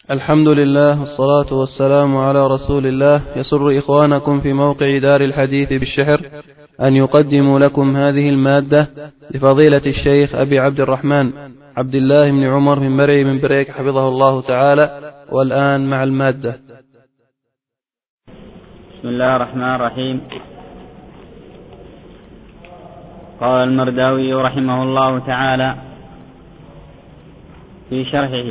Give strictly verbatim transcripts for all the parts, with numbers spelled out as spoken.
الحمد لله والصلاة والسلام على رسول الله. يسر إخوانكم في موقع دار الحديث بالشحر أن يقدموا لكم هذه المادة لفضيلة الشيخ أبي عبد الرحمن عبد الله بن عمر من مرعي من بريك حفظه الله تعالى. والآن مع المادة. بسم الله الرحمن الرحيم. قال المرداوي رحمه الله تعالى في شرحه: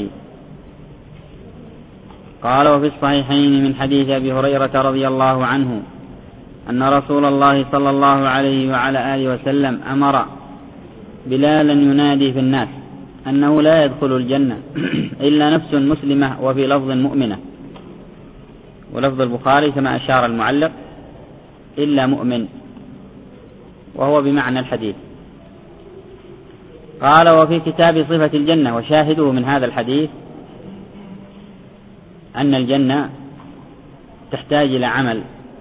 قال: وفي الصحيحين من حديث أبي هريرة رضي الله عنه أن رسول الله صلى الله عليه وعلى آله وسلم أمر بلالا ينادي في الناس أنه لا يدخل الجنة إلا نفس مسلمة، وفي لفظ مؤمنة، ولفظ البخاري كما أشار المعلق إلا مؤمن، وهو بمعنى الحديث. قال: وفي كتاب صفة الجنة، وشاهده من هذا الحديث أن الجنة تحتاج إلى عمل،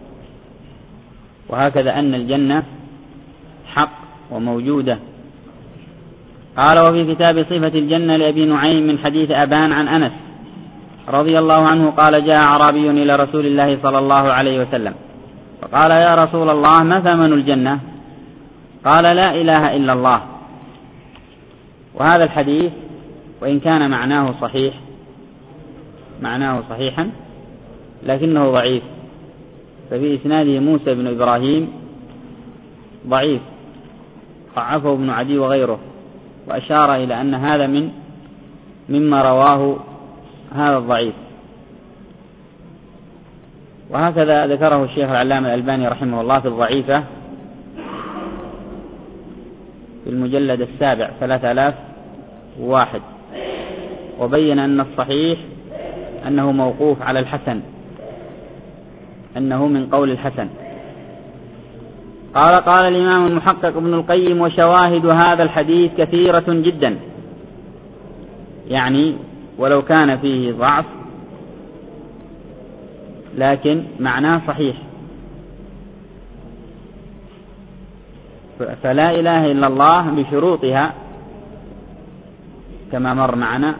وهكذا أن الجنة حق وموجودة. قال: وفي كتاب صفة الجنة لأبي نعيم من حديث أبان عن أنس رضي الله عنه قال: جاء أعرابي إلى رسول الله صلى الله عليه وسلم فقال: يا رسول الله، ما ثمن الجنة؟ قال: لا إله إلا الله. وهذا الحديث وإن كان معناه صحيح معناه صحيحا لكنه ضعيف، ففي إسناده موسى بن إبراهيم ضعيف، ضعفه ابن عدي وغيره، وأشار إلى أن هذا من مما رواه هذا الضعيف. وهكذا ذكره الشيخ العلامة الألباني رحمه الله في الضعيفة في المجلد السابع ثلاثة آلاف وواحد، وبين أن الصحيح أنه موقوف على الحسن، أنه من قول الحسن. قال: قال الإمام المحقق ابن القيم: وشواهد هذا الحديث كثيرة جدا، يعني ولو كان فيه ضعف لكن معناه صحيح. فلا إله إلا الله بشروطها كما مر معنا: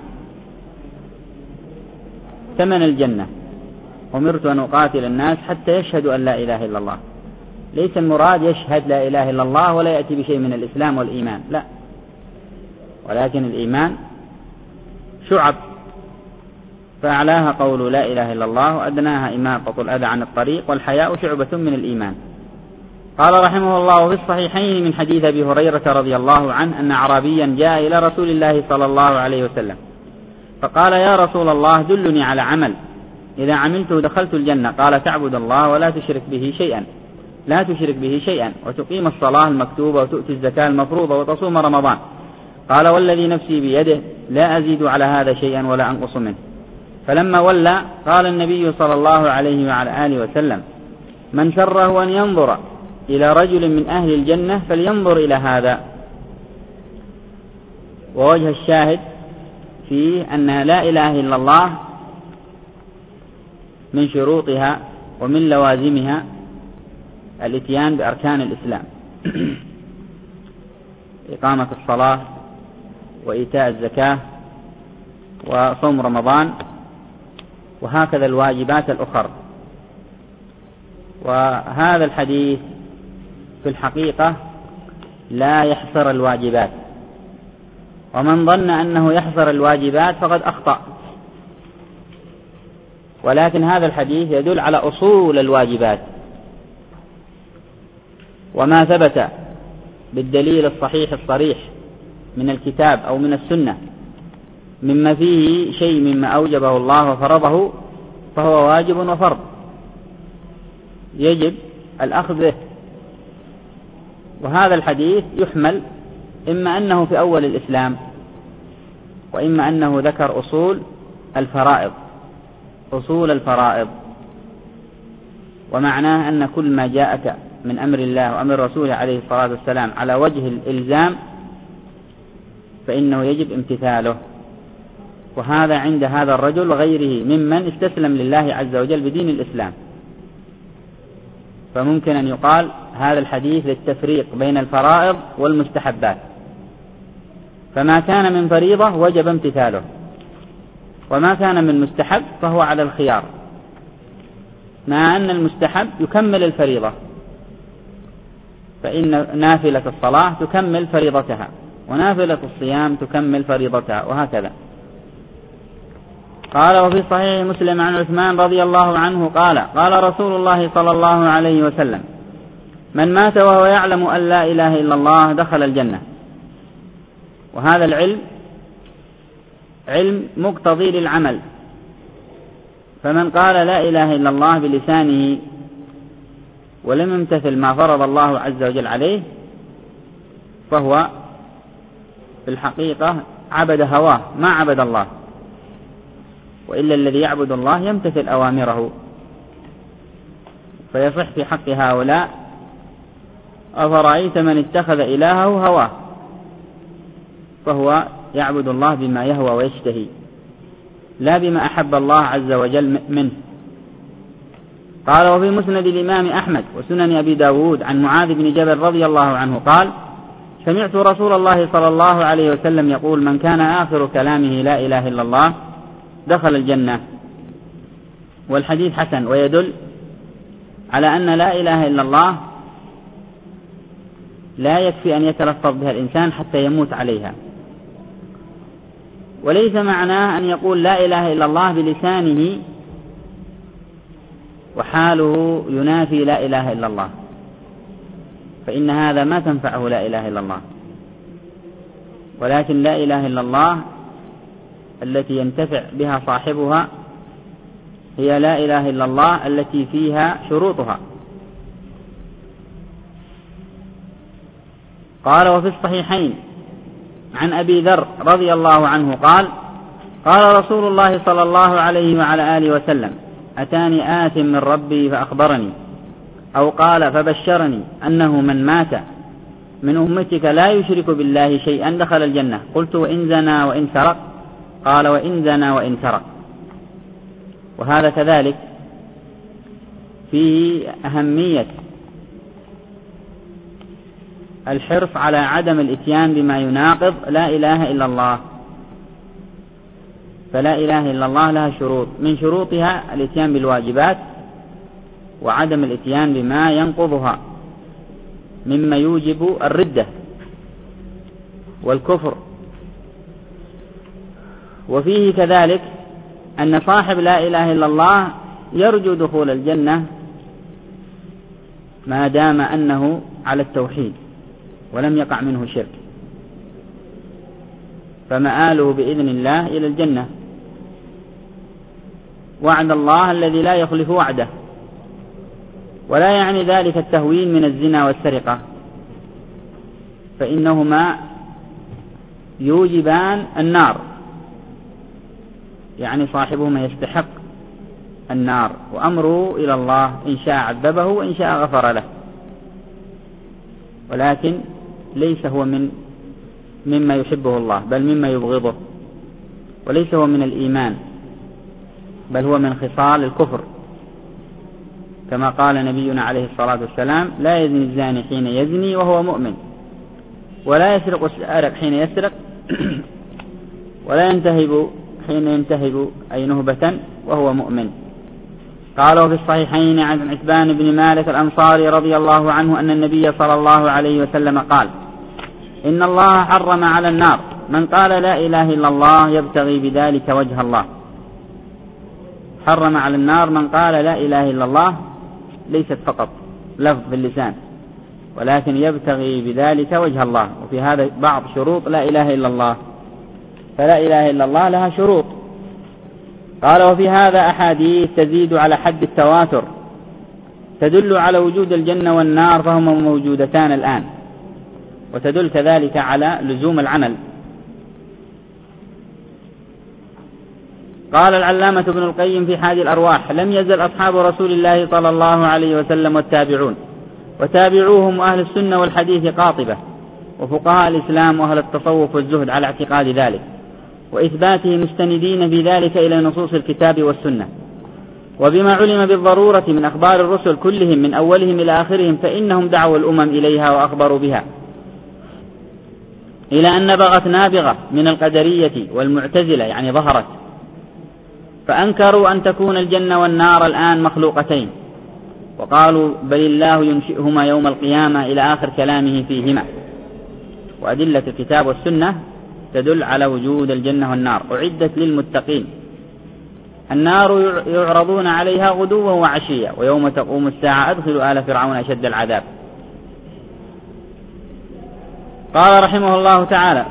ثمن الجنة، أمرت أن أقاتل الناس حتى يشهدوا أن لا إله إلا الله. ليس المراد يشهد لا إله إلا الله ولا يأتي بشيء من الإسلام والإيمان، لا، ولكن الإيمان شعب، فأعلاها قول لا إله إلا الله، وأدناها إماطة الأذى عن الطريق، والحياء شعبة من الإيمان. قال رحمه الله: في الصحيحين من حديث أبي هريرة رضي الله عنه أن أعرابيا جاء إلى رسول الله صلى الله عليه وسلم فقال: يا رسول الله، دلني على عمل إذا عملته دخلت الجنة. قال: تعبد الله ولا تشرك به شيئا لا تشرك به شيئا وتقيم الصلاة المكتوبة وتؤتي الزكاة المفروضة وتصوم رمضان. قال: والذي نفسي بيده لا أزيد على هذا شيئا ولا أنقص منه. فلما ولى قال النبي صلى الله عليه وعلى آله وسلم: من سره أن ينظر إلى رجل من أهل الجنة فلينظر إلى هذا. ووجه الشاهد فيه أن لا إله إلا الله من شروطها ومن لوازمها الاتيان بأركان الإسلام: إقامة الصلاة، وإيتاء الزكاة، وصوم رمضان، وهكذا الواجبات الأخرى. وهذا الحديث في الحقيقة لا يحصر الواجبات، ومن ظن أنه يحصر الواجبات فقد أخطأ، ولكن هذا الحديث يدل على أصول الواجبات، وما ثبت بالدليل الصحيح الصريح من الكتاب أو من السنة مما فيه شيء مما أوجبه الله وفرضه فهو واجب وفرض يجب الأخذ به. وهذا الحديث يحمل إما أنه في أول الإسلام، وإما أنه ذكر أصول الفرائض أصول الفرائض ومعناه أن كل ما جاءك من أمر الله وأمر رسوله عليه الصلاة والسلام على وجه الإلزام فإنه يجب امتثاله. وهذا عند هذا الرجل وغيره ممن استسلم لله عز وجل بدين الإسلام. فممكن أن يقال هذا الحديث للتفريق بين الفرائض والمستحبات، فما كان من فريضة وجب امتثاله، وما كان من مستحب فهو على الخيار، مع أن المستحب يكمل الفريضة، فإن نافلة الصلاة تكمل فريضتها، ونافلة الصيام تكمل فريضتها، وهكذا. قال: وفي صحيح مسلم عن عثمان رضي الله عنه قال: قال رسول الله صلى الله عليه وسلم: من مات وهو يعلم أن لا إله إلا الله دخل الجنة. وهذا العلم علم مقتضي للعمل، فمن قال لا إله إلا الله بلسانه ولم يمتثل ما فرض الله عز وجل عليه فهو في الحقيقة عبد هواه ما عبد الله، وإلا الذي يعبد الله يمتثل أوامره. فيصح في حق هؤلاء: أفرأيت من اتخذ إلهه هواه، فهو يعبد الله بما يهوى ويشتهي، لا بما أحب الله عز وجل منه. قال: وفي مسند الإمام أحمد وسنن أبي داود عن معاذ بن جبل رضي الله عنه قال: سمعت رسول الله صلى الله عليه وسلم يقول: من كان آخر كلامه لا إله إلا الله دخل الجنة. والحديث حسن، ويدل على أن لا إله إلا الله لا يكفي أن يتلفظ بها الإنسان حتى يموت عليها، وليس معناه أن يقول لا إله إلا الله بلسانه وحاله ينافي لا إله إلا الله، فإن هذا ما تنفعه لا إله إلا الله. ولكن لا إله إلا الله التي ينتفع بها صاحبها هي لا إله إلا الله التي فيها شروطها. قال: وفي الصحيحين عن أبي ذر رضي الله عنه قال: قال رسول الله صلى الله عليه وعلى آله وسلم: أتاني آت من ربي فأخبرني، أو قال فبشرني، أنه من مات من أمتك لا يشرك بالله شيئا دخل الجنة. قلت: وإن زنى وإن سرق؟ قال: وإن زنى وإن سرق. وهذا كذلك فيه أهمية الحرص على عدم الإتيان بما يناقض لا إله إلا الله، فلا إله إلا الله لها شروط، من شروطها الإتيان بالواجبات وعدم الإتيان بما ينقضها مما يوجب الردة والكفر. وفيه كذلك أن صاحب لا إله إلا الله يرجو دخول الجنة ما دام أنه على التوحيد ولم يقع منه شرك، فمآله بإذن الله إلى الجنة، وعد الله الذي لا يخلف وعده. ولا يعني ذلك التهوين من الزنا والسرقة، فإنهما يوجبان النار، يعني صاحبهما يستحق النار، وأمره إلى الله، إن شاء عذبه وإن شاء غفر له. ولكن ليس هو من مما يحبه الله، بل مما يبغضه، وليس هو من الإيمان، بل هو من خصال الكفر، كما قال نبينا عليه الصلاة والسلام: لا يزني الزاني حين يزني وهو مؤمن، ولا يسرق السارق حين يسرق، ولا ينتهب حين ينتهب أي نهبة وهو مؤمن. قالوا في الصحيحين عن عتبان بن مالك الأنصاري رضي الله عنه أن النبي صلى الله عليه وسلم قال: إن الله حرم على النار من قال لا إله إلا الله يبتغي بذلك وجه الله. حرم على النار من قال لا إله إلا الله، ليست فقط لفظ باللسان، ولكن يبتغي بذلك وجه الله. وفي هذا بعض شروط لا إله إلا الله، فلا إله إلا الله لها شروط. قال: وفي هذا أحاديث تزيد على حد التواتر تدل على وجود الجنة والنار، فهما موجودتان الآن، وتدل كذلك على لزوم العمل. قال العلامة ابن القيم في حادي الأرواح: لم يزل أصحاب رسول الله صلى الله عليه وسلم والتابعون وتابعوهم وأهل السنة والحديث قاطبة، وفقهاء الإسلام وأهل التصوف والزهد على اعتقاد ذلك وإثباته، مستندين في ذلك إلى نصوص الكتاب والسنة، وبما علم بالضرورة من أخبار الرسل كلهم من أولهم إلى آخرهم، فإنهم دعوا الأمم إليها وأخبروا بها، إلى أن بغت نابغة من القدرية والمعتزلة، يعني ظهرت فأنكروا أن تكون الجنة والنار الآن مخلوقتين، وقالوا بل الله ينشئهما يوم القيامة إلى آخر كلامه فيهما. وأدلة الكتاب والسنة تدل على وجود الجنة والنار، أعدت للمتقين. النار يعرضون عليها غدوا وعشيا، ويوم تقوم الساعة أدخلوا آل فرعون أشد العذاب. قال رحمه الله تعالى: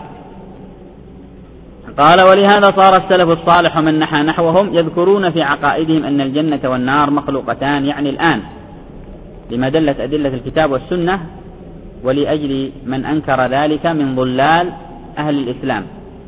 قال ولهذا صار السلف الصالح من نحى نحوهم يذكرون في عقائدهم أن الجنة والنار مخلوقتان، يعني الآن، لما دلت أدلة الكتاب والسنة، ولأجل من أنكر ذلك من ضلال أهل الإسلام،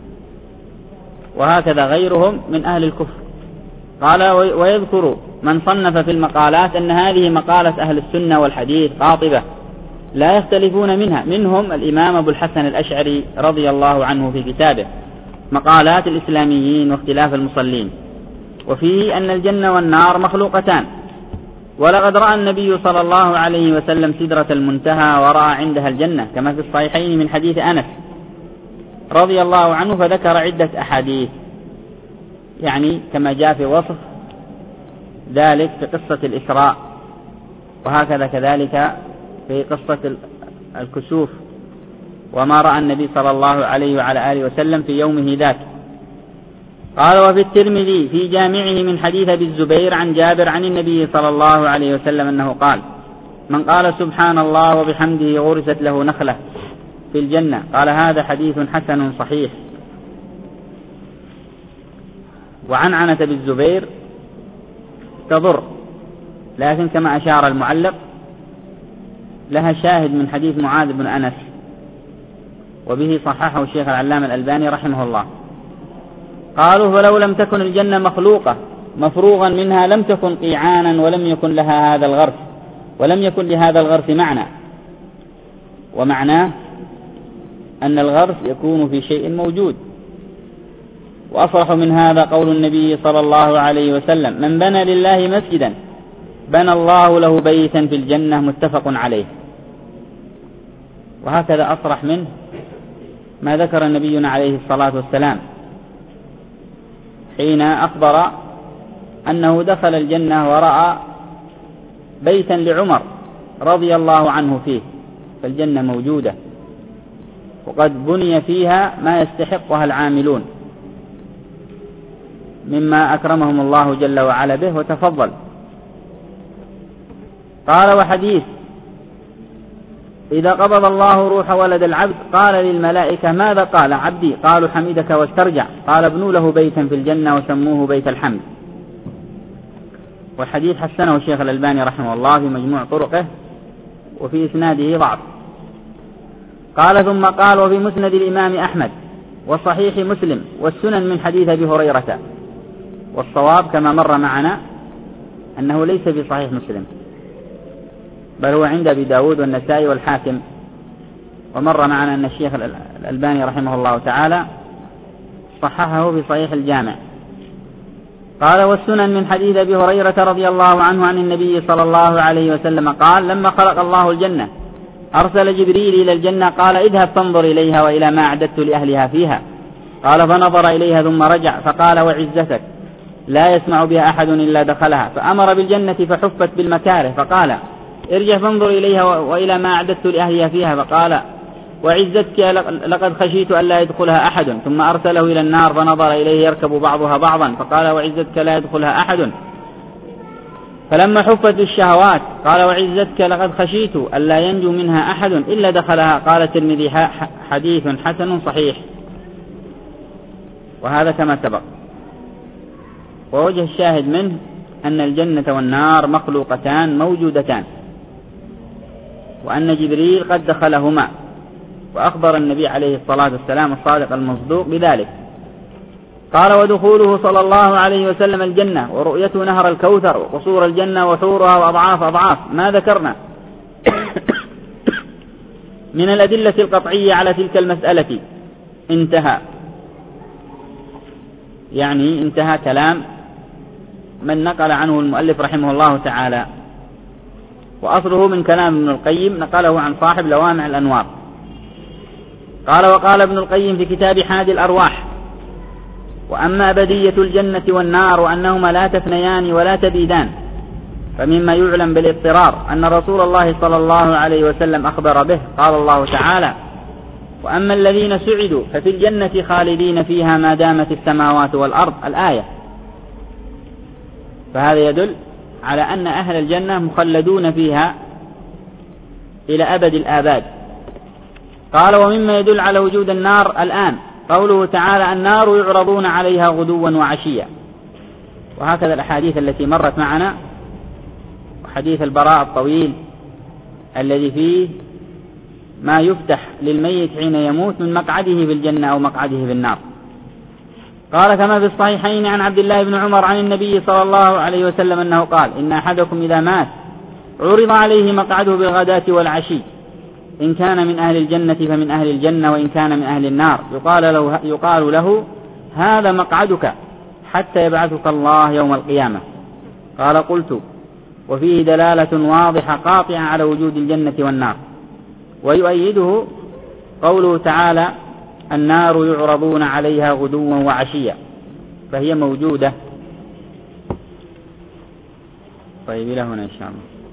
وهكذا غيرهم من أهل الكفر. قال ويذكر من صنف في المقالات أن هذه مقالة أهل السنة والحديث قاطبة لا يختلفون منها، منهم الإمام أبو الحسن الأشعري رضي الله عنه في كتابه مقالات الإسلاميين واختلاف المصلين، وفيه أن الجنة والنار مخلوقتان. ولقد رأى النبي صلى الله عليه وسلم سدرة المنتهى ورأى عندها الجنة، كما في الصحيحين من حديث أنس رضي الله عنه، فذكر عدة أحاديث، يعني كما جاء في وصف ذلك في قصة الإسراء، وهكذا كذلك في قصة الكسوف، وما رأى النبي صلى الله عليه وعلى آله وسلم في يومه ذاك. قال وفي الترمذي في جامعه من حديث أبي الزبير عن جابر عن النبي صلى الله عليه وسلم أنه قال: من قال سبحان الله وبحمده غرست له نخلة في الجنة. قال هذا حديث حسن صحيح. وعنعنة بالزبير تضر، لكن كما أشار المعلق لها شاهد من حديث معاذ بن أنس، وبه صححه الشيخ العلامة الألباني رحمه الله. قالوا فلو لم تكن الجنة مخلوقة مفروغا منها لم تكن قيعانا، ولم يكن لها هذا الغرس، ولم يكن لهذا الغرس معنى. ومعناه أن الغرس يكون في شيء موجود. وأصرح من هذا قول النبي صلى الله عليه وسلم: من بنى لله مسجدا بنى الله له بيتا في الجنة، متفق عليه. وهكذا أصرح منه ما ذكر نبينا عليه الصلاة والسلام حين أخبر أنه دخل الجنة ورأى بيتا لعمر رضي الله عنه فيه، فالجنة موجودة وقد بني فيها ما يستحقها العاملون مما أكرمهم الله جل وعلا به وتفضل. قال وحديث إذا قبض الله روح ولد العبد قال للملائكة ماذا قال عبدي؟ قالوا حمدك واسترجع. قال ابنوا له بيتا في الجنة وسموه بيت الحمد. والحديث حسنه الشيخ الألباني رحمه الله في مجموع طرقه، وفي إسناده ضعف. قال ثم قال وفي مسند الإمام أحمد وصحيح مسلم والسنن من حديث أبي هريرة. والصواب كما مر معنا أنه ليس في صحيح مسلم، بل هو عند أبي داود والنسائي والحاكم. ومر معنا أن الشيخ الألباني رحمه الله تعالى صححه في صحيح الجامع. قال والسنن من حديث أبي هريرة رضي الله عنه عن النبي صلى الله عليه وسلم قال: لما خلق الله الجنة أرسل جبريل إلى الجنة قال: اذهب فانظر إليها وإلى ما أعددت لأهلها فيها. قال فنظر إليها ثم رجع فقال: وعزتك لا يسمع بها أحد إلا دخلها. فأمر بالجنة فحفت بالمكاره فقال: ارجع فانظر إليها وإلى ما أعددت لأهلها فيها. فقال: وعزتك لقد خشيت أن لا يدخلها أحد. ثم أرسله إلى النار فنظر إليه يركب بعضها بعضا فقال: وعزتك لا يدخلها أحد. فلما حفت بالشهوات قال: وعزتك لقد خشيت أن لا ينجو منها أحد إلا دخلها. قال الترمذي: حديث حسن صحيح. وهذا كما سبق. ووجه الشاهد منه أن الجنة والنار مخلوقتان موجودتان، وأن جبريل قد دخلهما، وأخبر النبي عليه الصلاة والسلام الصادق المصدوق بذلك. قال ودخوله صلى الله عليه وسلم الجنة ورؤيته نهر الكوثر وقصور الجنة وحورها وأضعاف أضعاف ما ذكرنا من الأدلة القطعية على تلك المسألة. انتهى، يعني انتهى كلام من نقل عنه المؤلف رحمه الله تعالى، وأصله من كلام ابن القيم نقله عن صاحب لوامع الأنوار. قال وقال ابن القيم في كتاب حادي الأرواح: وأما أبدية الجنة والنار وأنهما لا تفنيان ولا تبيدان فمما يعلم بالاضطرار أن رسول الله صلى الله عليه وسلم أخبر به. قال الله تعالى: وأما الذين سعدوا ففي الجنة خالدين فيها ما دامت السماوات والأرض، الآية. فهذا يدل على أن أهل الجنة مخلدون فيها إلى أبد الآباد. قال: ومما يدل على وجود النار الآن قوله تعالى: النار يعرضون عليها غدوا وعشيا. وهكذا الأحاديث التي مرت معنا، وحديث البراء الطويل الذي فيه ما يفتح للميت حين يموت من مقعده في الجنة أو مقعده في النار. قال: كما في الصحيحين عن عبد الله بن عمر عن النبي صلى الله عليه وسلم أنه قال: إن أحدكم إذا مات عرض عليه مقعده بالغداة والعشي، إن كان من أهل الجنة فمن أهل الجنة، وإن كان من أهل النار يقال له, يقال له هذا مقعدك حتى يبعثك الله يوم القيامة. قال: قلت: وفيه دلالة واضحة قاطعة على وجود الجنة والنار. ويؤيده قوله تعالى: النار يعرضون عليها غدوا وعشيا، فهي موجودة. طيب إلى هنا إن شاء الله.